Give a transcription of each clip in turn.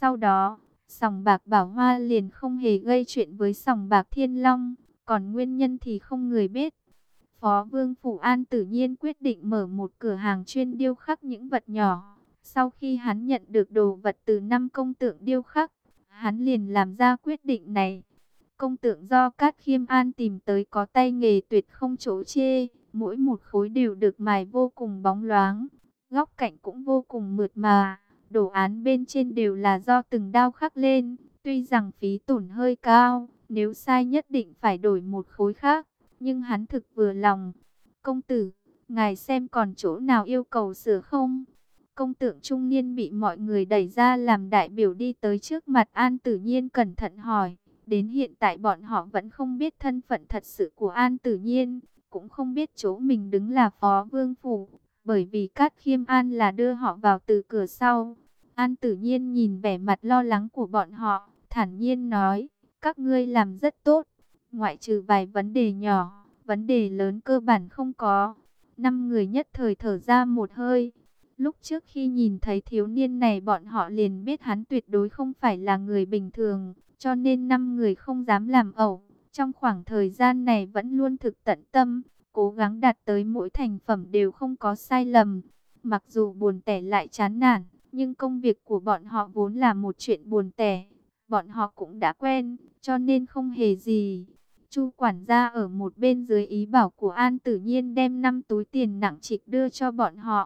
Sau đó, sòng bạc Bảo Hoa liền không hề gây chuyện với sòng bạc Thiên Long, còn nguyên nhân thì không người biết. Phó Vương Phủ An tự nhiên quyết định mở một cửa hàng chuyên điêu khắc những vật nhỏ. Sau khi hắn nhận được đồ vật từ 5 công tượng điêu khắc, hắn liền làm ra quyết định này. Công tượng do Cát Khiêm An tìm tới có tay nghề tuyệt không chỗ chê, mỗi một khối đều được mài vô cùng bóng loáng, góc cạnh cũng vô cùng mượt mà, đồ án bên trên đều là do từng đao khắc lên, tuy rằng phí tổn hơi cao, nếu sai nhất định phải đổi một khối khác, nhưng hắn thực vừa lòng. Công tử, ngài xem còn chỗ nào yêu cầu sửa không? Công tượng trung niên bị mọi người đẩy ra làm đại biểu đi tới trước mặt An Tử Nhiên cẩn thận hỏi. Đến hiện tại bọn họ vẫn không biết thân phận thật sự của An Tử Nhiên, cũng không biết chỗ mình đứng là Phó Vương Phủ, bởi vì Cát Khiêm An là đưa họ vào từ cửa sau. An Tử Nhiên nhìn vẻ mặt lo lắng của bọn họ, thản nhiên nói, các ngươi làm rất tốt, ngoại trừ vài vấn đề nhỏ, vấn đề lớn cơ bản không có. 5 người nhất thời thở ra một hơi. Lúc trước khi nhìn thấy thiếu niên này bọn họ liền biết hắn tuyệt đối không phải là người bình thường, cho nên 5 người không dám làm ẩu. Trong khoảng thời gian này vẫn luôn thực tận tâm, cố gắng đạt tới mỗi thành phẩm đều không có sai lầm. Mặc dù buồn tẻ lại chán nản, nhưng công việc của bọn họ vốn là một chuyện buồn tẻ. Bọn họ cũng đã quen, cho nên không hề gì. Chu quản gia ở một bên dưới ý bảo của An Tử Nhiên đem 5 túi tiền nặng trịch đưa cho bọn họ.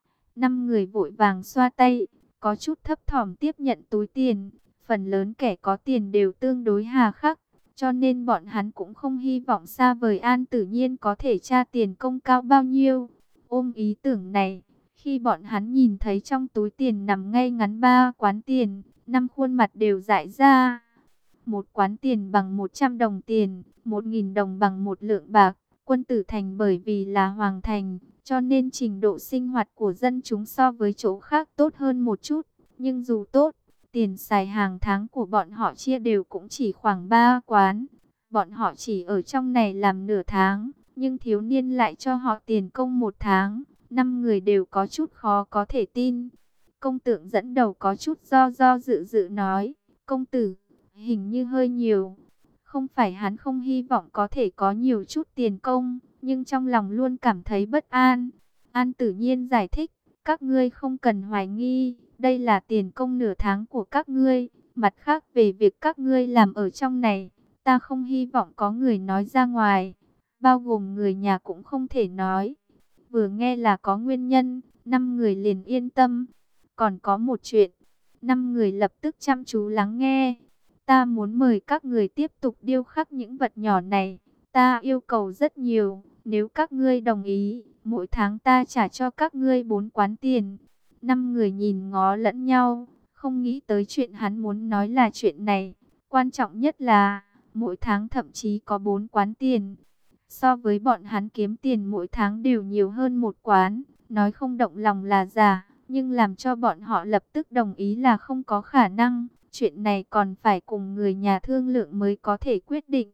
5 người vội vàng xoa tay, có chút thấp thỏm tiếp nhận túi tiền. Phần lớn kẻ có tiền đều tương đối hà khắc, cho nên bọn hắn cũng không hy vọng xa vời An Tử Nhiên có thể tra tiền công cao bao nhiêu. Ôm ý tưởng này, khi bọn hắn nhìn thấy trong túi tiền nằm ngay ngắn 3 quán tiền, 5 khuôn mặt đều dại ra. Một quán tiền bằng 100 đồng tiền, 1.000 đồng bằng 1 lượng bạc. Quân tử thành bởi vì là hoàng thành, cho nên trình độ sinh hoạt của dân chúng so với chỗ khác tốt hơn một chút. Nhưng dù tốt, tiền xài hàng tháng của bọn họ chia đều cũng chỉ khoảng 3 quán. Bọn họ chỉ ở trong này làm nửa tháng, nhưng thiếu niên lại cho họ tiền công 1 tháng. 5 người đều có chút khó có thể tin. Công tượng dẫn đầu có chút do dự nói, công tử, hình như hơi nhiều. Không phải hắn không hy vọng có thể có nhiều chút tiền công, nhưng trong lòng luôn cảm thấy bất an. An Tử Nhiên giải thích, các ngươi không cần hoài nghi, đây là tiền công nửa tháng của các ngươi. Mặt khác về việc các ngươi làm ở trong này, ta không hy vọng có người nói ra ngoài, bao gồm người nhà cũng không thể nói. Vừa nghe là có nguyên nhân, 5 người liền yên tâm. Còn có một chuyện, 5 người lập tức chăm chú lắng nghe. Ta muốn mời các người tiếp tục điêu khắc những vật nhỏ này. Ta yêu cầu rất nhiều, nếu các ngươi đồng ý, mỗi tháng ta trả cho các ngươi 4 quán tiền. 5 người nhìn ngó lẫn nhau, không nghĩ tới chuyện hắn muốn nói là chuyện này. Quan trọng nhất là, mỗi tháng thậm chí có 4 quán tiền. So với bọn hắn kiếm tiền mỗi tháng đều nhiều hơn một quán, nói không động lòng là giả, nhưng làm cho bọn họ lập tức đồng ý là không có khả năng. Chuyện này còn phải cùng người nhà thương lượng mới có thể quyết định.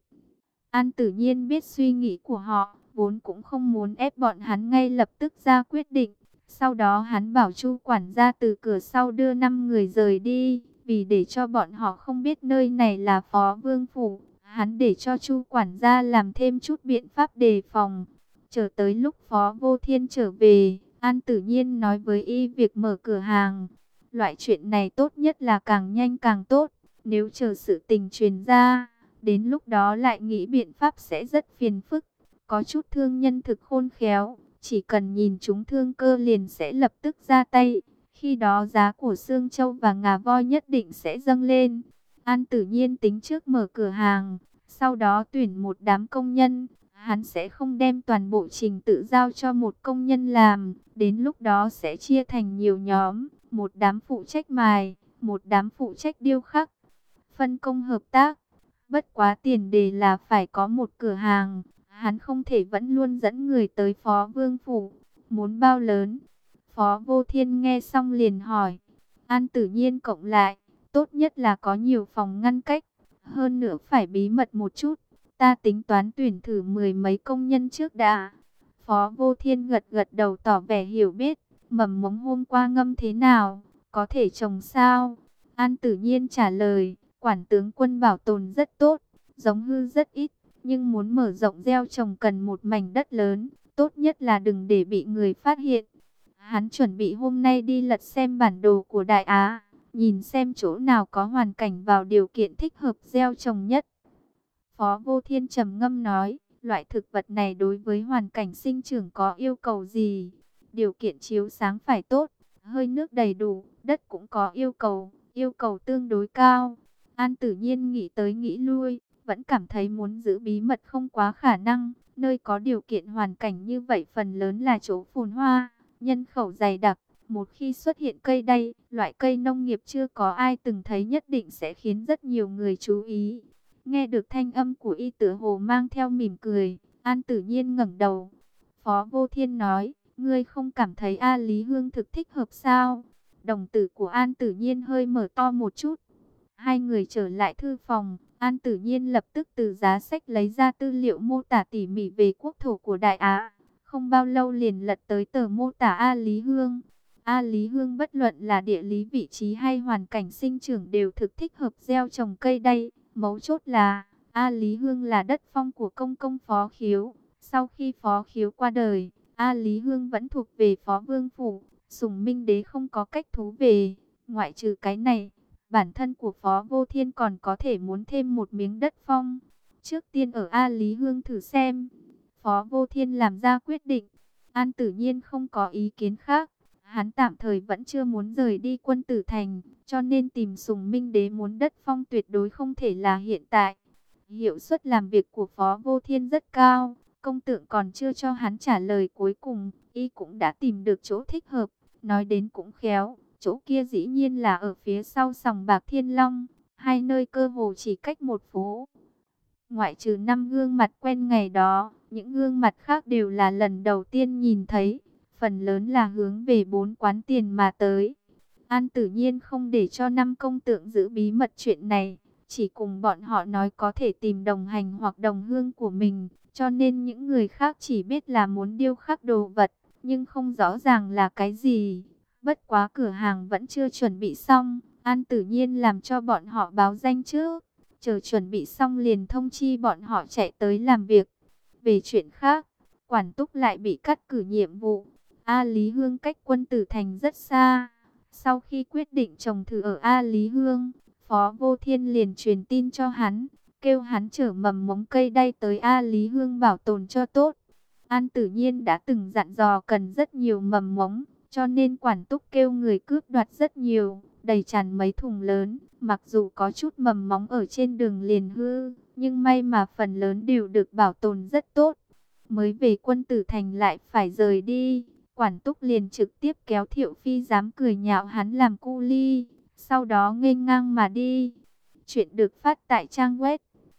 An Tử Nhiên biết suy nghĩ của họ, vốn cũng không muốn ép bọn hắn ngay lập tức ra quyết định. Sau đó hắn bảo Chu quản gia từ cửa sau đưa 5 người rời đi, vì để cho bọn họ không biết nơi này là Phó Vương Phủ. Hắn để cho Chu quản gia làm thêm chút biện pháp đề phòng. Chờ tới lúc Phó Vô Thiên trở về, An Tử Nhiên nói với y việc mở cửa hàng. Loại chuyện này tốt nhất là càng nhanh càng tốt. Nếu chờ sự tình truyền ra, đến lúc đó lại nghĩ biện pháp sẽ rất phiền phức. Có chút thương nhân thực khôn khéo, chỉ cần nhìn chúng thương cơ liền sẽ lập tức ra tay. Khi đó giá của xương châu và ngà voi nhất định sẽ dâng lên. An Tử Nhiên tính trước mở cửa hàng, sau đó tuyển một đám công nhân. Hắn sẽ không đem toàn bộ trình tự giao cho một công nhân làm. Đến lúc đó sẽ chia thành nhiều nhóm, một đám phụ trách mài, một đám phụ trách điêu khắc. Phân công hợp tác. Bất quá tiền đề là phải có một cửa hàng. Hắn không thể vẫn luôn dẫn người tới Phó Vương Phủ. Muốn bao lớn? Phó Vô Thiên nghe xong liền hỏi. An Tử Nhiên cộng lại, tốt nhất là có nhiều phòng ngăn cách. Hơn nữa phải bí mật một chút. Ta tính toán tuyển thử 10 mấy công nhân trước đã. Phó Vô Thiên gật gật đầu tỏ vẻ hiểu biết. Mầm mống hôm qua ngâm thế nào? Có thể trồng sao? An Tử Nhiên trả lời, quản tướng quân bảo tồn rất tốt, giống hư rất ít, nhưng muốn mở rộng gieo trồng cần một mảnh đất lớn, tốt nhất là đừng để bị người phát hiện. Hắn chuẩn bị hôm nay đi lật xem bản đồ của Đại Á, nhìn xem chỗ nào có hoàn cảnh vào điều kiện thích hợp gieo trồng nhất. Phó Vô Thiên trầm ngâm nói, loại thực vật này đối với hoàn cảnh sinh trưởng có yêu cầu gì? Điều kiện chiếu sáng phải tốt, hơi nước đầy đủ, đất cũng có yêu cầu tương đối cao. An Tử Nhiên nghĩ tới nghĩ lui, vẫn cảm thấy muốn giữ bí mật không quá khả năng. Nơi có điều kiện hoàn cảnh như vậy phần lớn là chỗ phồn hoa, nhân khẩu dày đặc. Một khi xuất hiện cây đay, loại cây nông nghiệp chưa có ai từng thấy nhất định sẽ khiến rất nhiều người chú ý. Nghe được thanh âm của y tựa hồ mang theo mỉm cười, An Tử Nhiên ngẩng đầu. Phó Vô Thiên nói, ngươi không cảm thấy A Lý Hương thực thích hợp sao? Đồng tử của An Tử Nhiên hơi mở to một chút. Hai người trở lại thư phòng, An Tử Nhiên lập tức từ giá sách lấy ra tư liệu mô tả tỉ mỉ về quốc thổ của Đại Á. Không bao lâu liền lật tới tờ mô tả A Lý Hương. A Lý Hương bất luận là địa lý vị trí hay hoàn cảnh sinh trưởng đều thực thích hợp gieo trồng cây đay. Mấu chốt là, A Lý Hương là đất phong của công công Phó Khiếu. Sau khi Phó Khiếu qua đời, A Lý Hương vẫn thuộc về Phó Vương Phủ. Sùng Minh Đế không có cách thú về. Ngoại trừ cái này, bản thân của Phó Vô Thiên còn có thể muốn thêm một miếng đất phong. Trước tiên ở A Lý Hương thử xem. Phó Vô Thiên làm ra quyết định. An Tử Nhiên không có ý kiến khác. Hắn tạm thời vẫn chưa muốn rời đi Quân Tử Thành, cho nên tìm Sùng Minh Đế muốn đất phong tuyệt đối không thể là hiện tại. Hiệu suất làm việc của Phó Vô Thiên rất cao, công tượng còn chưa cho hắn trả lời cuối cùng, y cũng đã tìm được chỗ thích hợp. Nói đến cũng khéo, chỗ kia dĩ nhiên là ở phía sau sòng bạc Thiên Long, hai nơi cơ hồ chỉ cách một phố. Ngoại trừ 5 gương mặt quen ngày đó, những gương mặt khác đều là lần đầu tiên nhìn thấy. Phần lớn là hướng về 4 quán tiền mà tới. An Tử Nhiên không để cho 5 công tượng giữ bí mật chuyện này, chỉ cùng bọn họ nói có thể tìm đồng hành hoặc đồng hương của mình, cho nên những người khác chỉ biết là muốn điêu khắc đồ vật, nhưng không rõ ràng là cái gì. Bất quá cửa hàng vẫn chưa chuẩn bị xong, An Tử Nhiên làm cho bọn họ báo danh trước, chờ chuẩn bị xong liền thông chi bọn họ chạy tới làm việc. Về chuyện khác, Quản Túc lại bị cắt cử nhiệm vụ. A Lý Hương cách Quân Tử Thành rất xa. Sau khi quyết định trồng thử ở A Lý Hương, Phó Vô Thiên liền truyền tin cho hắn, kêu hắn chở mầm mống cây đay tới A Lý Hương bảo tồn cho tốt. An Tử Nhiên đã từng dặn dò cần rất nhiều mầm mống, cho nên Quản Túc kêu người cướp đoạt rất nhiều, đầy tràn mấy thùng lớn. Mặc dù có chút mầm mống ở trên đường liền hư, nhưng may mà phần lớn đều được bảo tồn rất tốt. Mới về Quân Tử Thành lại phải rời đi, Quản Túc liền trực tiếp kéo Thiệu Phi dám cười nhạo hắn làm cu ly, sau đó nghênh ngang mà đi. Chuyện được phát tại trang web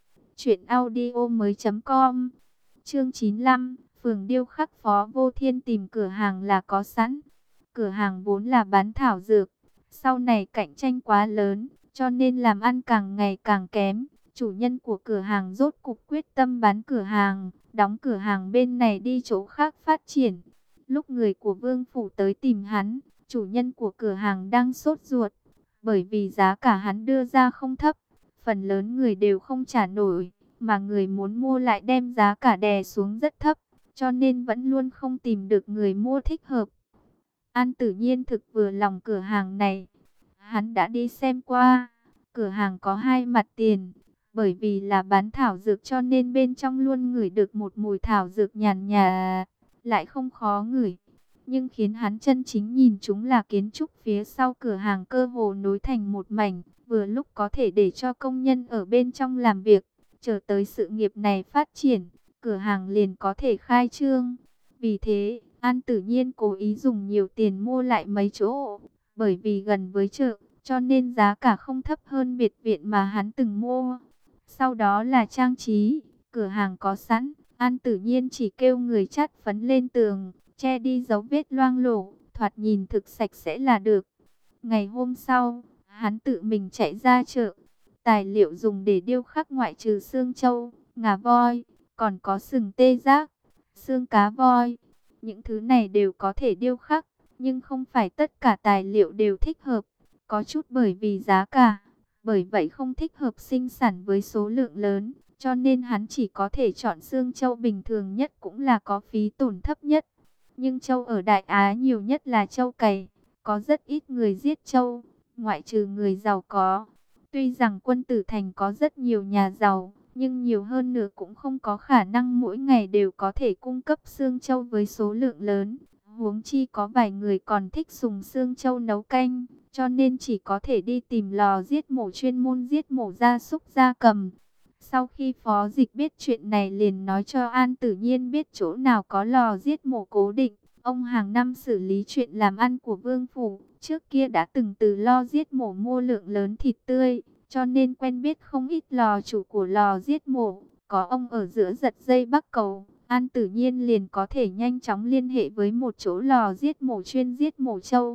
truyệnaudiomoi.com. Chương 95, phường điêu khắc. Phó Vô Thiên tìm cửa hàng là có sẵn. Cửa hàng vốn là bán thảo dược, sau này cạnh tranh quá lớn, cho nên làm ăn càng ngày càng kém. Chủ nhân của cửa hàng rốt cục quyết tâm bán cửa hàng, đóng cửa hàng bên này đi chỗ khác phát triển. Lúc người của Vương Phủ tới tìm hắn, chủ nhân của cửa hàng đang sốt ruột, bởi vì giá cả hắn đưa ra không thấp, phần lớn người đều không trả nổi, mà người muốn mua lại đem giá cả đè xuống rất thấp, cho nên vẫn luôn không tìm được người mua thích hợp. An Tử Nhiên thực vừa lòng cửa hàng này, hắn đã đi xem qua, cửa hàng có hai mặt tiền. Bởi vì là bán thảo dược cho nên bên trong luôn ngửi được một mùi thảo dược nhàn nhạt, lại không khó ngửi. Nhưng khiến hắn chân chính nhìn chúng là kiến trúc phía sau cửa hàng cơ hồ nối thành một mảnh, vừa lúc có thể để cho công nhân ở bên trong làm việc. Chờ tới sự nghiệp này phát triển, cửa hàng liền có thể khai trương. Vì thế, An Tử Nhiên cố ý dùng nhiều tiền mua lại mấy chỗ, bởi vì gần với chợ, cho nên giá cả không thấp hơn biệt viện mà hắn từng mua. Sau đó là trang trí, cửa hàng có sẵn, An Tử Nhiên chỉ kêu người chát phấn lên tường, che đi dấu vết loang lổ, thoạt nhìn thực sạch sẽ là được. Ngày hôm sau, hắn tự mình chạy ra chợ, tài liệu dùng để điêu khắc ngoại trừ xương trâu, ngà voi, còn có sừng tê giác, xương cá voi. Những thứ này đều có thể điêu khắc, nhưng không phải tất cả tài liệu đều thích hợp. có chút bởi vì giá cả, bởi vậy không thích hợp sinh sản với số lượng lớn, cho nên hắn chỉ có thể chọn xương trâu bình thường nhất, cũng là có phí tổn thấp nhất. Nhưng trâu ở Đại Á nhiều nhất là trâu cày, có rất ít người giết trâu, ngoại trừ người giàu có. Tuy rằng Quân Tử Thành có rất nhiều nhà giàu, nhưng nhiều hơn nữa cũng không có khả năng mỗi ngày đều có thể cung cấp xương trâu với số lượng lớn. Huống chi có vài người còn thích dùng xương trâu nấu canh, cho nên chỉ có thể đi tìm lò giết mổ chuyên môn giết mổ gia súc gia cầm. Sau khi Phó Dịch biết chuyện này liền nói cho An Tử Nhiên biết chỗ nào có lò giết mổ cố định. Ông hàng năm xử lý chuyện làm ăn của Vương Phủ, trước kia đã từng từ lo giết mổ mua lượng lớn thịt tươi, cho nên quen biết không ít lò chủ của lò giết mổ. Có ông ở giữa giật dây Bắc Cầu, An Tử Nhiên liền có thể nhanh chóng liên hệ với một chỗ lò giết mổ chuyên giết mổ trâu.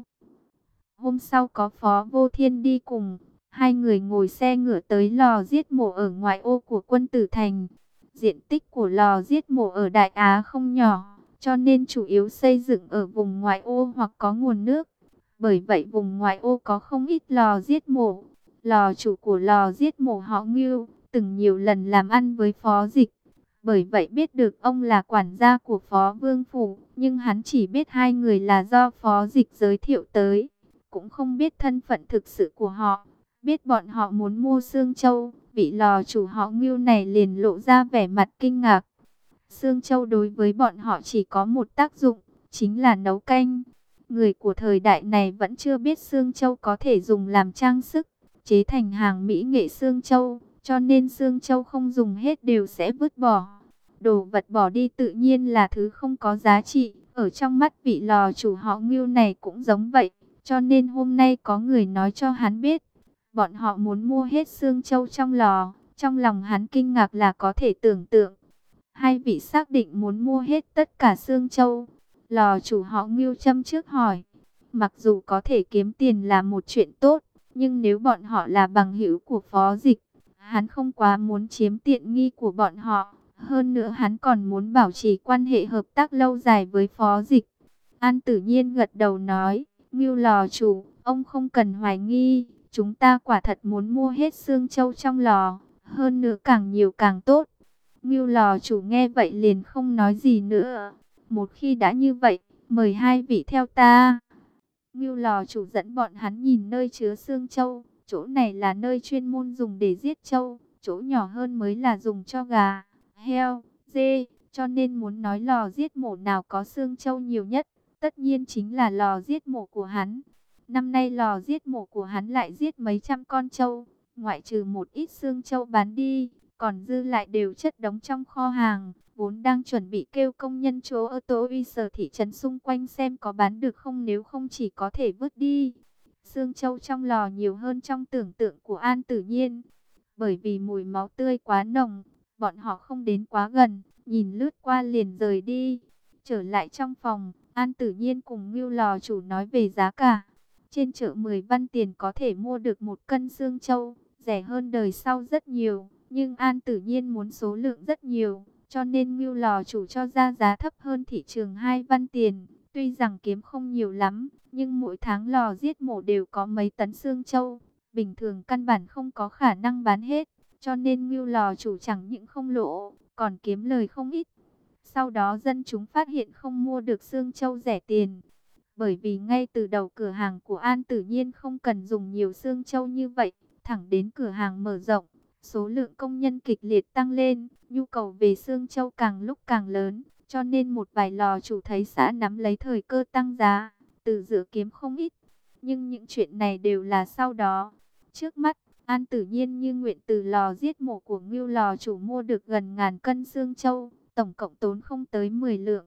Hôm sau có Phó Vô Thiên đi cùng, hai người ngồi xe ngựa tới lò giết mổ ở ngoại ô của Quân Tử Thành. Diện tích của lò giết mổ ở Đại Á không nhỏ, cho nên chủ yếu xây dựng ở vùng ngoại ô hoặc có nguồn nước. Bởi vậy vùng ngoại ô có không ít lò giết mổ. Lò chủ của lò giết mổ họ Ngưu, từng nhiều lần làm ăn với Phó Dịch. Bởi vậy biết được ông là quản gia của Phó Vương Phủ, nhưng hắn chỉ biết hai người là do Phó Dịch giới thiệu tới, cũng không biết thân phận thực sự của họ. Biết bọn họ muốn mua xương trâu, vị lò chủ họ Ngưu này liền lộ ra vẻ mặt kinh ngạc. Xương trâu đối với bọn họ chỉ có một tác dụng, chính là nấu canh. Người của thời đại này vẫn chưa biết xương trâu có thể dùng làm trang sức, chế thành hàng mỹ nghệ xương trâu, cho nên xương trâu không dùng hết đều sẽ vứt bỏ. Đồ vật bỏ đi tự nhiên là thứ không có giá trị, ở trong mắt vị lò chủ họ Ngưu này cũng giống vậy, cho nên hôm nay có người nói cho hắn biết, bọn họ muốn mua hết xương trâu trong lò. Trong lòng hắn kinh ngạc là có thể tưởng tượng. Hai vị xác định muốn mua hết tất cả xương trâu? Lò chủ họ Ngưu châm trước hỏi. Mặc dù có thể kiếm tiền là một chuyện tốt, nhưng nếu bọn họ là bằng hữu của Phó Dịch, hắn không quá muốn chiếm tiện nghi của bọn họ. Hơn nữa hắn còn muốn bảo trì quan hệ hợp tác lâu dài với Phó Dịch. An Tử Nhiên gật đầu nói, Ngưu lò chủ, ông không cần hoài nghi, chúng ta quả thật muốn mua hết xương trâu trong lò, hơn nữa càng nhiều càng tốt. Ngưu lò chủ nghe vậy liền không nói gì nữa. Một khi đã như vậy, mời hai vị theo ta. Ngưu lò chủ dẫn bọn hắn nhìn nơi chứa xương trâu. Chỗ này là nơi chuyên môn dùng để giết trâu, chỗ nhỏ hơn mới là dùng cho gà, heo, dê. Cho nên muốn nói lò giết mổ nào có xương trâu nhiều nhất, tất nhiên chính là lò giết mổ của hắn. Năm nay lò giết mổ của hắn lại giết mấy trăm con trâu, ngoại trừ một ít xương trâu bán đi, còn dư lại đều chất đống trong kho hàng, vốn đang chuẩn bị kêu công nhân chỗ ở Tố Uy Sở thị trấn xung quanh xem có bán được không, nếu không chỉ có thể vứt đi. Xương trâu trong lò nhiều hơn trong tưởng tượng của An Tử Nhiên, bởi vì mùi máu tươi quá nồng, bọn họ không đến quá gần, nhìn lướt qua liền rời đi. Trở lại trong phòng, An Tử Nhiên cùng Ngưu lò chủ nói về giá cả. Trên chợ 10 văn tiền có thể mua được một cân xương trâu, rẻ hơn đời sau rất nhiều. Nhưng An Tử Nhiên muốn số lượng rất nhiều, cho nên Ngưu lò chủ cho ra giá thấp hơn thị trường 2 văn tiền. Tuy rằng kiếm không nhiều lắm, nhưng mỗi tháng lò giết mổ đều có mấy tấn xương trâu, bình thường căn bản không có khả năng bán hết. Cho nên Ngưu lò chủ chẳng những không lỗ, còn kiếm lời không ít. Sau đó dân chúng phát hiện không mua được xương trâu rẻ tiền. Bởi vì ngay từ đầu cửa hàng của An Tử Nhiên không cần dùng nhiều xương trâu như vậy, thẳng đến cửa hàng mở rộng, số lượng công nhân kịch liệt tăng lên, nhu cầu về xương trâu càng lúc càng lớn, cho nên một vài lò chủ thấy xã nắm lấy thời cơ tăng giá, từ giữa kiếm không ít. Nhưng những chuyện này đều là sau đó. Trước mắt, An Tử Nhiên như nguyện từ lò giết mổ của Ngưu lò chủ mua được gần 1000 cân xương trâu, tổng cộng tốn không tới 10 lượng.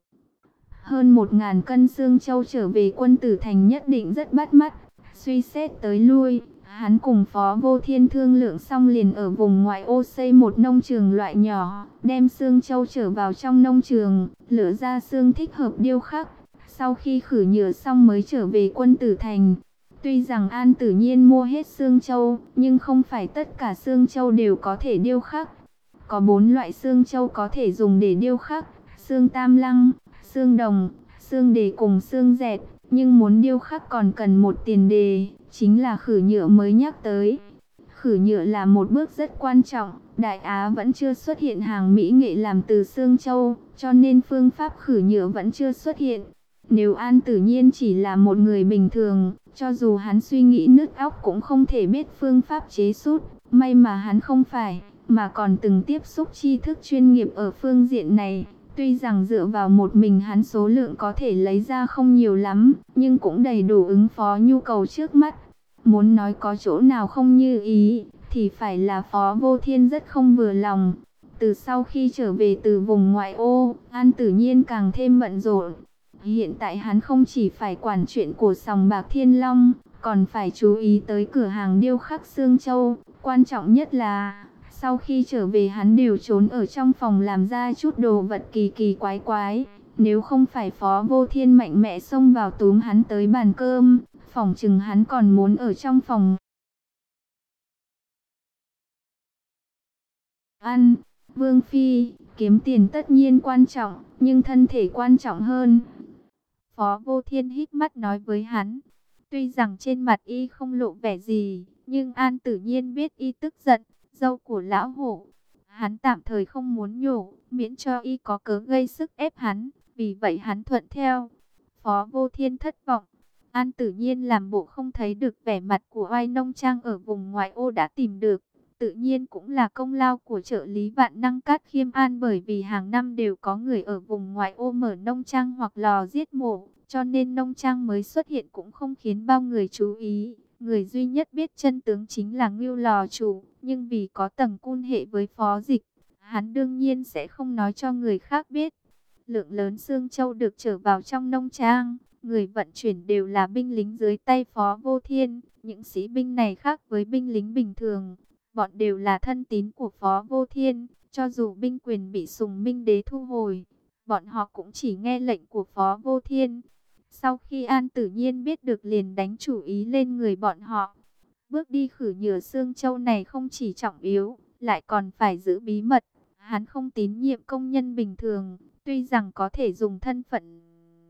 Hơn 1000 cân xương trâu trở về Quân Tử Thành nhất định rất bắt mắt. Suy xét tới lui, hắn cùng Phó Vô Thiên thương lượng xong liền ở vùng ngoại ô xây một nông trường loại nhỏ, đem xương trâu trở vào trong nông trường, lựa ra xương thích hợp điêu khắc. Sau khi khử nhựa xong mới trở về Quân Tử Thành. Tuy rằng An Tử Nhiên mua hết xương trâu, nhưng không phải tất cả xương trâu đều có thể điêu khắc. Có 4 loại xương trâu có thể dùng để điêu khắc: xương tam lăng, xương đồng, xương đề cùng xương dẹt. Nhưng muốn điêu khắc còn cần một tiền đề, chính là Khử Nhựa mới nhắc tới. Khử nhựa là một bước rất quan trọng, Đại Á vẫn chưa xuất hiện hàng mỹ nghệ làm từ xương trâu, cho nên phương pháp khử nhựa vẫn chưa xuất hiện. Nếu An Tử Nhiên chỉ là một người bình thường, cho dù hắn suy nghĩ nứt óc cũng không thể biết phương pháp chế sút. May mà hắn không phải, mà còn từng tiếp xúc tri thức chuyên nghiệp ở phương diện này. Tuy rằng dựa vào một mình hắn số lượng có thể lấy ra không nhiều lắm, nhưng cũng đầy đủ ứng phó nhu cầu trước mắt. Muốn nói có chỗ nào không như ý, thì phải là Phó Vô Thiên rất không vừa lòng. Từ sau khi trở về từ vùng ngoại ô, An Tử Nhiên càng thêm bận rộn. Hiện tại hắn không chỉ phải quản chuyện của sòng bạc Thiên Long, còn phải chú ý tới cửa hàng điêu khắc xương châu. Quan trọng nhất là, sau khi trở về hắn đều trốn ở trong phòng làm ra chút đồ vật kỳ kỳ quái quái. Nếu không phải Phó Vô Thiên mạnh mẽ xông vào túm hắn tới bàn cơm, phỏng chừng hắn còn muốn ở trong phòng ăn. Vương Phi, kiếm tiền tất nhiên quan trọng, nhưng thân thể quan trọng hơn. Phó Vô Thiên híp mắt nói với hắn. Tuy rằng trên mặt y không lộ vẻ gì, nhưng An Tử Nhiên biết y tức giận, dâu của lão hổ. Hắn tạm thời không muốn nhổ, miễn cho y có cớ gây sức ép hắn, vì vậy hắn thuận theo. Phó Vô Thiên thất vọng. An Tử Nhiên làm bộ không thấy được vẻ mặt của oai nông trang ở vùng ngoại ô đã tìm được. Tự nhiên cũng là công lao của trợ lý Vạn Năng Cát Khiêm An, bởi vì hàng năm đều có người ở vùng ngoại ô mở nông trang hoặc lò giết mổ, cho nên nông trang mới xuất hiện cũng không khiến bao người chú ý. Người duy nhất biết chân tướng chính là Ngưu lò chủ, nhưng vì có tầng cun hệ với Phó Dịch, hắn đương nhiên sẽ không nói cho người khác biết. Lượng lớn xương châu được chở vào trong nông trang, người vận chuyển đều là binh lính dưới tay Phó Vô Thiên. Những sĩ binh này khác với binh lính bình thường, bọn đều là thân tín của Phó Vô Thiên. Cho dù binh quyền bị Sùng Minh Đế thu hồi, bọn họ cũng chỉ nghe lệnh của Phó Vô Thiên. Sau khi An Tử Nhiên biết được liền đánh chủ ý lên người bọn họ. Bước đi khử nhựa xương châu này không chỉ trọng yếu, lại còn phải giữ bí mật. Hắn không tín nhiệm công nhân bình thường, tuy rằng có thể dùng thân phận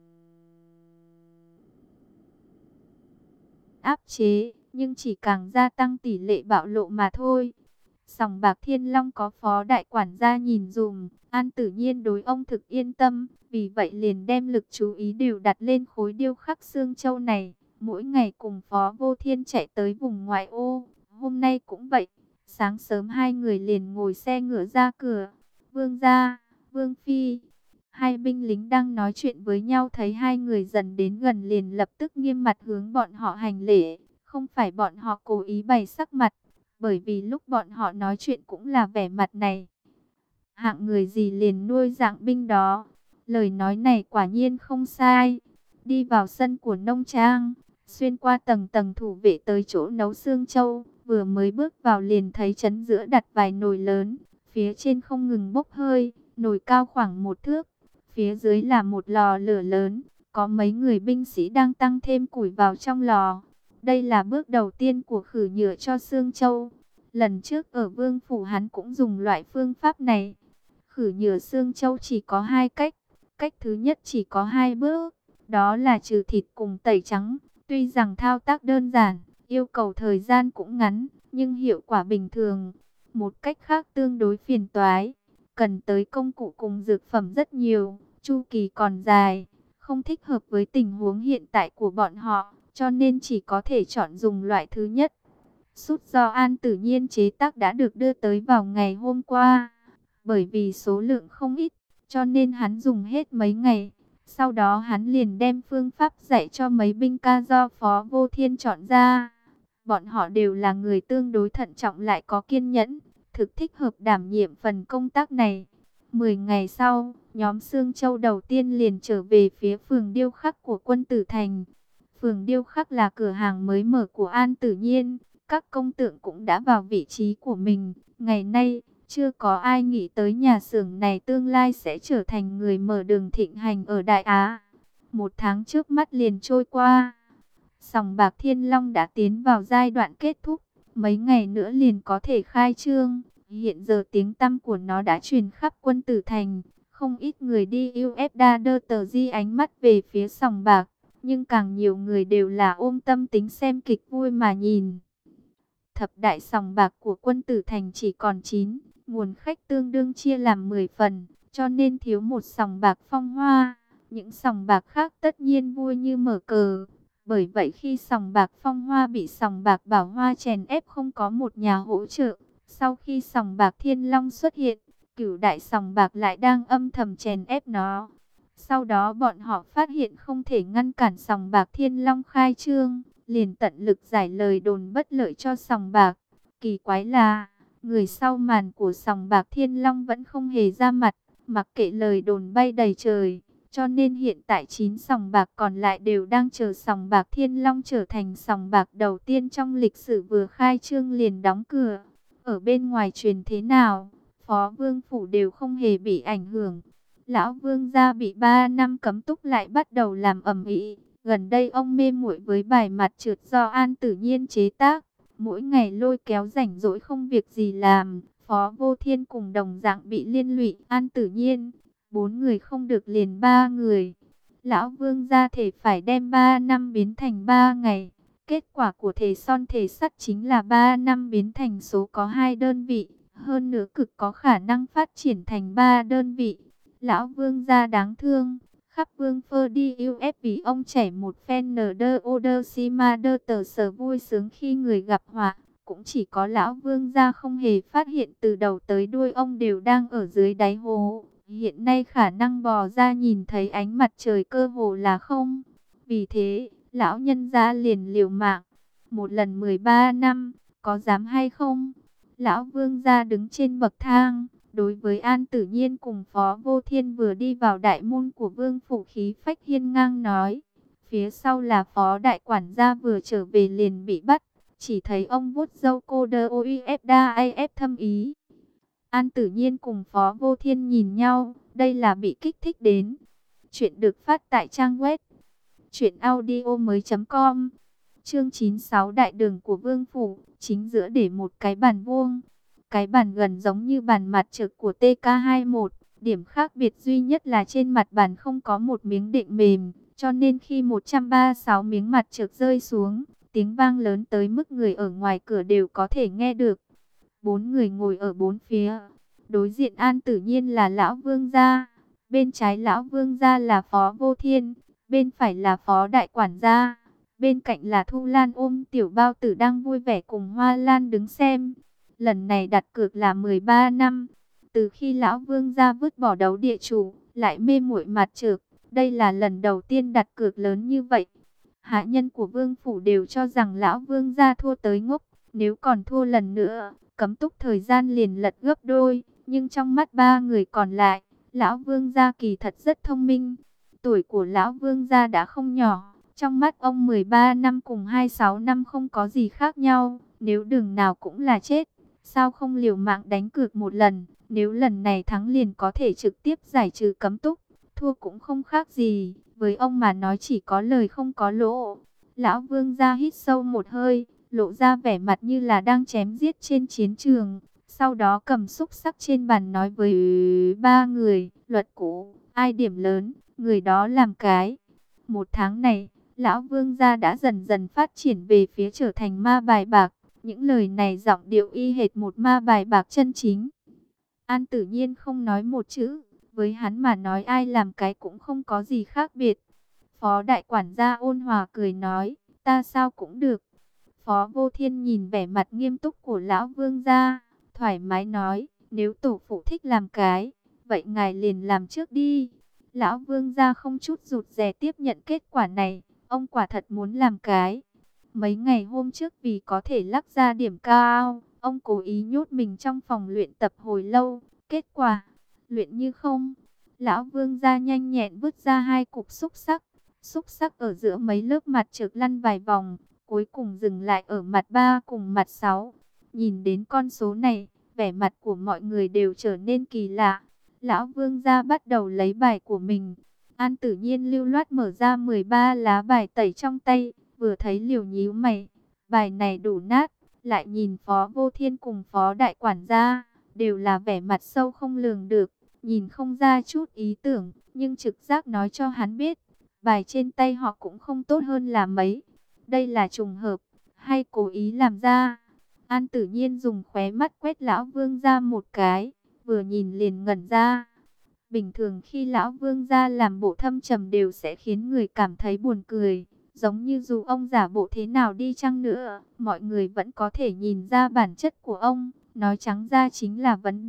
áp chế, nhưng chỉ càng gia tăng tỷ lệ bạo lộ mà thôi. Sòng bạc Thiên Long có Phó đại quản gia nhìn dùm, An Tử Nhiên đối ông thực yên tâm, vì vậy liền đem lực chú ý đều đặt lên khối điêu khắc xương châu này. Mỗi ngày cùng Phó Vô Thiên chạy tới vùng ngoại ô, hôm nay cũng vậy. Sáng sớm hai người liền ngồi xe ngựa ra cửa. Vương gia, Vương Phi. Hai binh lính đang nói chuyện với nhau thấy hai người dần đến gần liền lập tức nghiêm mặt hướng bọn họ hành lễ. Không phải bọn họ cố ý bày sắc mặt, bởi vì lúc bọn họ nói chuyện cũng là vẻ mặt này. Hạng người gì liền nuôi dạng binh đó. Lời nói này quả nhiên không sai. Đi vào sân của nông trang, xuyên qua tầng tầng thủ vệ tới chỗ nấu xương châu. Vừa mới bước vào liền thấy trấn giữa đặt vài nồi lớn. Phía trên không ngừng bốc hơi, nồi cao khoảng 1 thước. Phía dưới là một lò lửa lớn, có mấy người binh sĩ đang tăng thêm củi vào trong lò. Đây là bước đầu tiên của khử nhựa cho xương châu. Lần trước ở Vương Phủ hắn cũng dùng loại phương pháp này. Khử nhựa xương châu chỉ có 2 cách. Cách thứ nhất chỉ có 2 bước, đó là trừ thịt cùng tẩy trắng. Tuy rằng thao tác đơn giản, yêu cầu thời gian cũng ngắn, nhưng hiệu quả bình thường. Một cách khác tương đối phiền toái, cần tới công cụ cùng dược phẩm rất nhiều, chu kỳ còn dài, không thích hợp với tình huống hiện tại của bọn họ, cho nên chỉ có thể chọn dùng loại thứ nhất. Sút do An Tử Nhiên chế tác đã được đưa tới vào ngày hôm qua, bởi vì số lượng không ít, cho nên hắn dùng hết mấy ngày. Sau đó hắn liền đem phương pháp dạy cho mấy binh ca do Phó Vô Thiên chọn ra. Bọn họ đều là người tương đối thận trọng lại có kiên nhẫn, thực thích hợp đảm nhiệm phần công tác này. 10 ngày sau, nhóm xương châu đầu tiên liền trở về phía phường điêu khắc của Quân Tử Thành. Phường điêu khắc là cửa hàng mới mở của An Tử Nhiên, các công tượng cũng đã vào vị trí của mình. Ngày nay, chưa có ai nghĩ tới nhà xưởng này tương lai sẽ trở thành người mở đường thịnh hành ở Đại Á. 1 tháng trước mắt liền trôi qua. Sòng bạc Thiên Long đã tiến vào giai đoạn kết thúc, mấy ngày nữa liền có thể khai trương. Hiện giờ tiếng tăm của nó đã truyền khắp Quân Tử Thành, không ít người đi UF đã đưa tờ di ánh mắt về phía sòng bạc. nhưng càng nhiều người đều là ôm tâm tính xem kịch vui mà nhìn. Thập đại sòng bạc của Quân Tử Thành chỉ còn 9, nguồn khách tương đương chia làm 10 phần, cho nên thiếu một sòng bạc Phong Hoa. Những sòng bạc khác tất nhiên vui như mở cờ. Bởi vậy khi sòng bạc Phong Hoa bị sòng bạc Bảo Hoa chèn ép không có một nhà hỗ trợ, sau khi sòng bạc Thiên Long xuất hiện, Cửu đại sòng bạc lại đang âm thầm chèn ép nó. Sau đó bọn họ phát hiện không thể ngăn cản sòng bạc Thiên Long khai trương, liền tận lực giải lời đồn bất lợi cho sòng bạc. Kỳ quái là, người sau màn của sòng bạc Thiên Long vẫn không hề ra mặt, mặc kệ lời đồn bay đầy trời. Cho nên hiện tại 9 sòng bạc còn lại đều đang chờ sòng bạc Thiên Long trở thành sòng bạc đầu tiên trong lịch sử vừa khai trương liền đóng cửa. Ở bên ngoài truyền thế nào, Phó Vương Phủ đều không hề bị ảnh hưởng. Lão Vương gia bị 3 năm cấm túc lại bắt đầu làm ầm ĩ. Gần đây ông mê muội với bài mặt trượt do An Tử Nhiên chế tác. Mỗi ngày lôi kéo rảnh rỗi không việc gì làm. Phó Vô Thiên cùng đồng dạng bị liên lụy. An Tử Nhiên, 4 người không được liền 3 người. Lão Vương gia thể phải đem 3 năm biến thành 3 ngày. Kết quả của thể son thể sắt chính là 3 năm biến thành số có 2 đơn vị. Hơn nữa cực có khả năng phát triển thành 3 đơn vị. Lão Vương gia đáng thương, khắp Vương Phơ đi UF vì ông chảy một phen nờ đơ ô đơ si ma đơ tờ sờ vui sướng khi người gặp họa. Cũng chỉ có Lão Vương gia không hề phát hiện từ đầu tới đuôi ông đều đang ở dưới đáy hồ. Hiện nay khả năng bò ra nhìn thấy ánh mặt trời cơ hồ là không. Vì thế, lão nhân gia liền liều mạng. Một lần 13 năm, có dám hay không? Lão Vương gia đứng trên bậc thang. Đối với An Tử Nhiên cùng Phó Vô Thiên vừa đi vào đại môn của Vương Phủ khí phách hiên ngang nói. Phía sau là Phó Đại Quản gia vừa trở về liền bị bắt. Chỉ thấy ông vuốt râu cô đơ OIF đa AF thâm ý. An Tử Nhiên cùng Phó Vô Thiên nhìn nhau. Đây là bị kích thích đến. Chuyện được phát tại trang web truyệnaudiomoi.com. Chương 96 đại đường của Vương Phủ. Chính giữa để một cái bàn vuông. Cái bàn gần giống như bàn mặt trược của TK21, điểm khác biệt duy nhất là trên mặt bàn không có một miếng đệm mềm, cho nên khi 136 miếng mặt trược rơi xuống, tiếng vang lớn tới mức người ở ngoài cửa đều có thể nghe được. 4 người ngồi ở 4 phía, đối diện An Tử Nhiên là Lão Vương gia, bên trái Lão Vương gia là Phó Vô Thiên, bên phải là Phó Đại Quản gia, bên cạnh là Thu Lan ôm Tiểu Bao Tử đang vui vẻ cùng Hoa Lan đứng xem. Lần này đặt cược là 13 năm. Từ khi Lão Vương gia vứt bỏ đấu địa chủ, lại mê muội mặt trược, đây là lần đầu tiên đặt cược lớn như vậy. Hạ nhân của Vương Phủ đều cho rằng Lão Vương gia thua tới ngốc, nếu còn thua lần nữa, cấm túc thời gian liền lật gấp đôi. Nhưng trong mắt 3 người còn lại, Lão Vương gia kỳ thật rất thông minh. Tuổi của Lão Vương gia đã không nhỏ, trong mắt ông 13 năm cùng 26 năm không có gì khác nhau, nếu đường nào cũng là chết. Sao không liều mạng đánh cược một lần, nếu lần này thắng liền có thể trực tiếp giải trừ cấm túc, thua cũng không khác gì, với ông mà nói chỉ có lời không có lỗ. Lão Vương gia hít sâu một hơi, lộ ra vẻ mặt như là đang chém giết trên chiến trường, sau đó cầm xúc sắc trên bàn nói với 3 người, luật cũ, ai điểm lớn, người đó làm cái. Một tháng này, Lão Vương gia đã dần dần phát triển về phía trở thành ma bài bạc. Những lời này giọng điệu y hệt một ma bài bạc chân chính. An Tử Nhiên không nói một chữ, với hắn mà nói ai làm cái cũng không có gì khác biệt. Phó Đại Quản gia ôn hòa cười nói, ta sao cũng được. Phó Vô Thiên nhìn vẻ mặt nghiêm túc của Lão Vương gia, thoải mái nói, nếu tổ phụ thích làm cái, vậy ngài liền làm trước đi. Lão Vương gia không chút rụt rè tiếp nhận kết quả này, ông quả thật muốn làm cái. Mấy ngày hôm trước vì có thể lắc ra điểm cao, ông cố ý nhốt mình trong phòng luyện tập hồi lâu. Kết quả, luyện như không. Lão Vương gia nhanh nhẹn vứt ra 2 cục xúc sắc. Xúc sắc ở giữa mấy lớp mặt trược lăn vài vòng, cuối cùng dừng lại ở mặt 3 cùng mặt 6. Nhìn đến con số này, vẻ mặt của mọi người đều trở nên kỳ lạ. Lão Vương gia bắt đầu lấy bài của mình. An Tử Nhiên lưu loát mở ra 13 lá bài tẩy trong tay. Vừa thấy liều nhíu mày, bài này đủ nát, lại nhìn Phó Vô Thiên cùng Phó Đại Quản gia, đều là vẻ mặt sâu không lường được, nhìn không ra chút ý tưởng, nhưng trực giác nói cho hắn biết, Bài trên tay họ cũng không tốt hơn là mấy. Đây là trùng hợp, hay cố ý làm ra? An Tử Nhiên dùng khóe mắt quét Lão Vương gia một cái, vừa nhìn liền ngẩn ra. Bình thường khi Lão Vương gia làm bộ thâm trầm đều sẽ khiến người cảm thấy buồn cười. Giống như dù ông giả bộ thế nào đi chăng nữa, mọi người vẫn có thể nhìn ra bản chất của ông. Nói trắng ra chính là vấn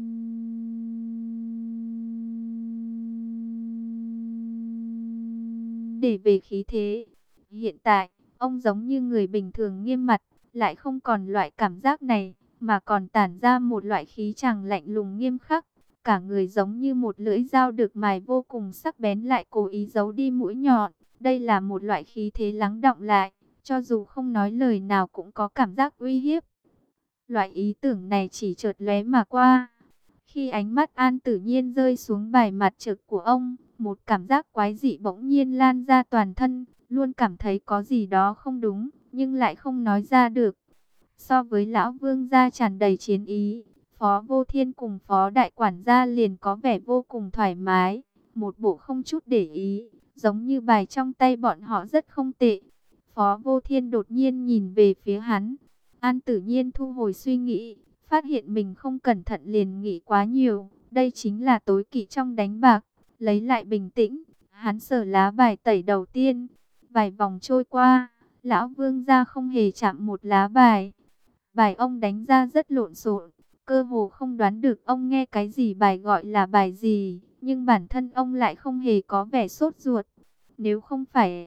đề về khí thế. Hiện tại, ông giống như người bình thường nghiêm mặt, lại không còn loại cảm giác này, mà còn tản ra một loại khí chàng lạnh lùng nghiêm khắc. Cả người giống như một lưỡi dao được mài vô cùng sắc bén lại cố ý giấu đi mũi nhọn. Đây là một loại khí thế lắng đọng lại, cho dù không nói lời nào cũng có cảm giác uy hiếp. Loại ý tưởng này chỉ chợt lóe mà qua. Khi ánh mắt An Tử Nhiên rơi xuống bài mặt trực của ông, một cảm giác quái dị bỗng nhiên lan ra toàn thân, luôn cảm thấy có gì đó không đúng, nhưng lại không nói ra được. So với Lão Vương gia tràn đầy chiến ý, Phó Vô Thiên cùng Phó Đại Quản gia liền có vẻ vô cùng thoải mái, một bộ không chút để ý, giống như bài trong tay bọn họ rất không tệ. Phó Vô Thiên đột nhiên nhìn về phía hắn. An Tử Nhiên thu hồi suy nghĩ, phát hiện mình không cẩn thận liền nghĩ quá nhiều. Đây chính là tối kỵ trong đánh bạc. Lấy lại bình tĩnh, hắn sờ lá bài tẩy đầu tiên. Vài vòng trôi qua, Lão Vương gia không hề chạm một lá bài. Bài ông đánh ra rất lộn xộn, cơ hồ không đoán được ông nghe cái gì bài gọi là bài gì. Nhưng bản thân ông lại không hề có vẻ sốt ruột. Nếu không phải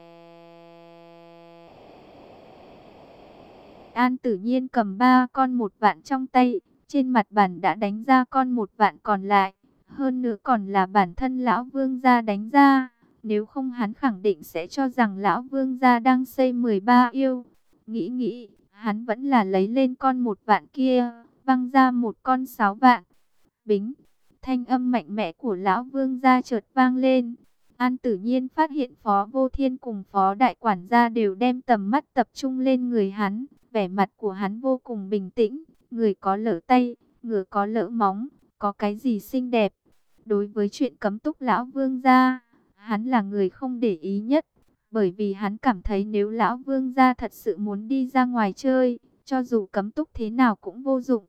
An Tử Nhiên cầm 3 con 1 vạn trong tay, trên mặt bàn đã đánh ra con 1 vạn còn lại. Hơn nữa còn là bản thân Lão Vương gia đánh ra. Nếu không hắn khẳng định sẽ cho rằng Lão Vương gia đang xây 13 yêu. Nghĩ, hắn vẫn là lấy lên con 1 vạn kia, văng ra một con 6 vạn. Bính, thanh âm mạnh mẽ của Lão Vương gia chợt vang lên. An Tử Nhiên phát hiện Phó Vô Thiên cùng Phó Đại Quản gia đều đem tầm mắt tập trung lên người hắn. Vẻ mặt của hắn vô cùng bình tĩnh, người có lỡ tay, ngựa có lỡ móng, có cái gì xinh đẹp. Đối với chuyện cấm túc Lão Vương gia, hắn là người không để ý nhất, bởi vì hắn cảm thấy nếu Lão Vương gia thật sự muốn đi ra ngoài chơi, cho dù cấm túc thế nào cũng vô dụng.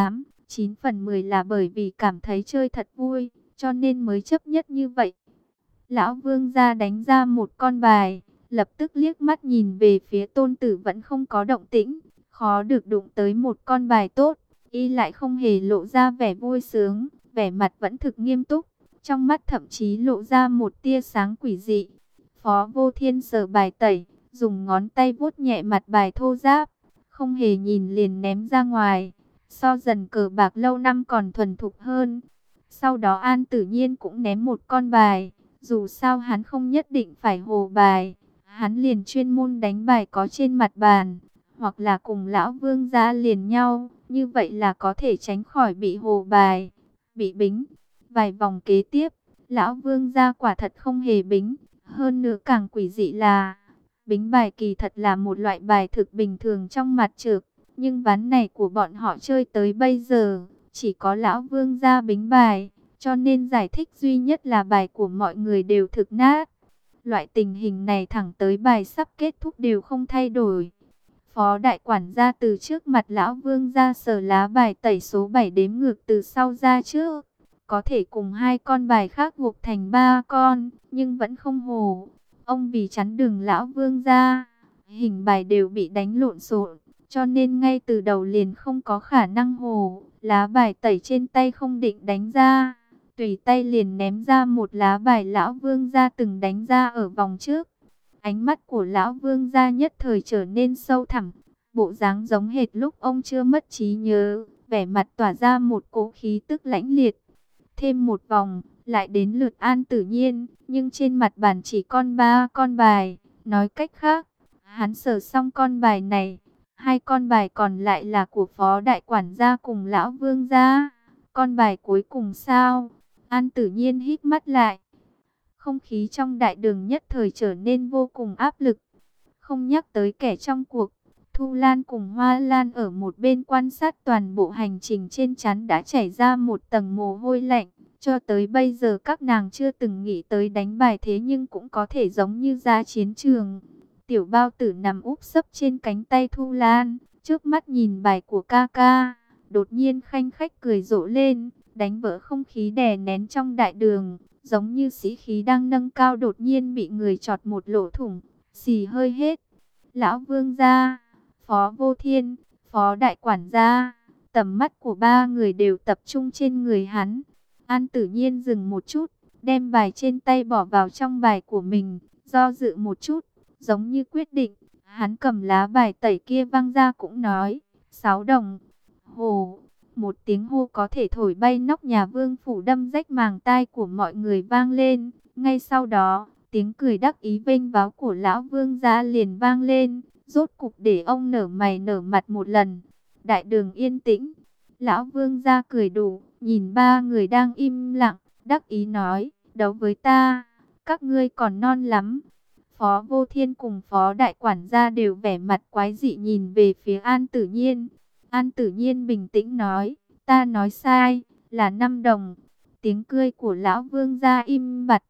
9 phần 10 là bởi vì cảm thấy chơi thật vui, cho nên mới chấp nhất như vậy. Lão Vương gia đánh ra một con bài, lập tức liếc mắt nhìn về phía Tôn Tử vẫn không có động tĩnh, khó được đụng tới một con bài tốt, y lại không hề lộ ra vẻ vui sướng, vẻ mặt vẫn thực nghiêm túc, trong mắt thậm chí lộ ra một tia sáng quỷ dị. Phó Vô Thiên sờ bài tẩy, dùng ngón tay vuốt nhẹ mặt bài thô ráp, không hề nhìn liền ném ra ngoài, so dần cờ bạc lâu năm còn thuần thục hơn. Sau đó An Tử Nhiên cũng ném một con bài. Dù sao hắn không nhất định phải hồ bài, hắn liền chuyên môn đánh bài có trên mặt bàn, hoặc là cùng Lão Vương gia liền nhau, như vậy là có thể tránh khỏi bị hồ bài, bị bính. Vài vòng kế tiếp, Lão Vương gia quả thật không hề bính, hơn nữa càng quỷ dị là, bính bài kỳ thật là một loại bài thực bình thường trong mặt trược, nhưng ván này của bọn họ chơi tới bây giờ, chỉ có Lão Vương gia bính bài. Cho nên giải thích duy nhất là bài của mọi người đều thực nát. Loại tình hình này thẳng tới bài sắp kết thúc đều không thay đổi. Phó Đại Quản gia từ trước mặt Lão Vương ra sờ lá bài tẩy số 7 đếm ngược từ sau ra trước. Có thể cùng 2 con bài khác gộp thành 3 con, nhưng vẫn không hồ. Ông vì chắn đường Lão Vương ra, hình bài đều bị đánh lộn xộn, cho nên ngay từ đầu liền không có khả năng hồ. Lá bài tẩy trên tay không định đánh ra, tùy tay liền ném ra một lá bài Lão Vương gia từng đánh ra ở vòng trước. Ánh mắt của Lão Vương gia nhất thời trở nên sâu thẳm, bộ dáng giống hệt lúc ông chưa mất trí nhớ, vẻ mặt tỏa ra một cỗ khí tức lãnh liệt. Thêm một vòng, lại đến lượt An Tử Nhiên, nhưng trên mặt bàn chỉ còn 3 con bài. Nói cách khác, hắn sờ xong con bài này, 2 con bài còn lại là của Phó Đại Quản gia cùng Lão Vương gia. Con bài cuối cùng sao? An Tử Nhiên hít mắt lại. Không khí trong đại đường nhất thời trở nên vô cùng áp lực. Không nhắc tới kẻ trong cuộc, Thu Lan cùng Hoa Lan ở một bên quan sát toàn bộ hành trình, trên trán đã chảy ra một tầng mồ hôi lạnh. Cho tới bây giờ các nàng chưa từng nghĩ tới đánh bài, thế nhưng cũng có thể giống như ra chiến trường. Tiểu bao tử nằm úp sấp trên cánh tay Thu Lan, trước mắt nhìn bài của ca ca, đột nhiên khanh khách cười rộ lên, đánh vỡ không khí đè nén trong đại đường, giống như sĩ khí đang nâng cao đột nhiên bị người chọt một lỗ thủng, xì hơi hết. Lão vương gia, Phó Vô Thiên, Phó đại quản gia, tầm mắt của ba người đều tập trung trên người hắn. An Tử Nhiên dừng một chút, đem bài trên tay bỏ vào trong bài của mình, do dự một chút, giống như quyết định. Hắn cầm lá bài tẩy kia văng ra cũng nói, 6 đồng. Hồ, một tiếng hô có thể thổi bay nóc nhà Vương phủ, đâm rách màng tai của mọi người vang lên. Ngay sau đó, tiếng cười đắc ý vênh váo của lão vương gia liền vang lên, rốt cục để ông nở mày nở mặt một lần. Đại đường yên tĩnh, lão vương gia cười đủ, nhìn ba người đang im lặng, đắc ý nói, đấu với ta, các ngươi còn non lắm. Phó Vô Thiên cùng Phó đại quản gia đều vẻ mặt quái dị nhìn về phía An Tử Nhiên. An Tử Nhiên bình tĩnh nói, ta nói sai, là 5 đồng. Tiếng cười của lão vương gia im bặt.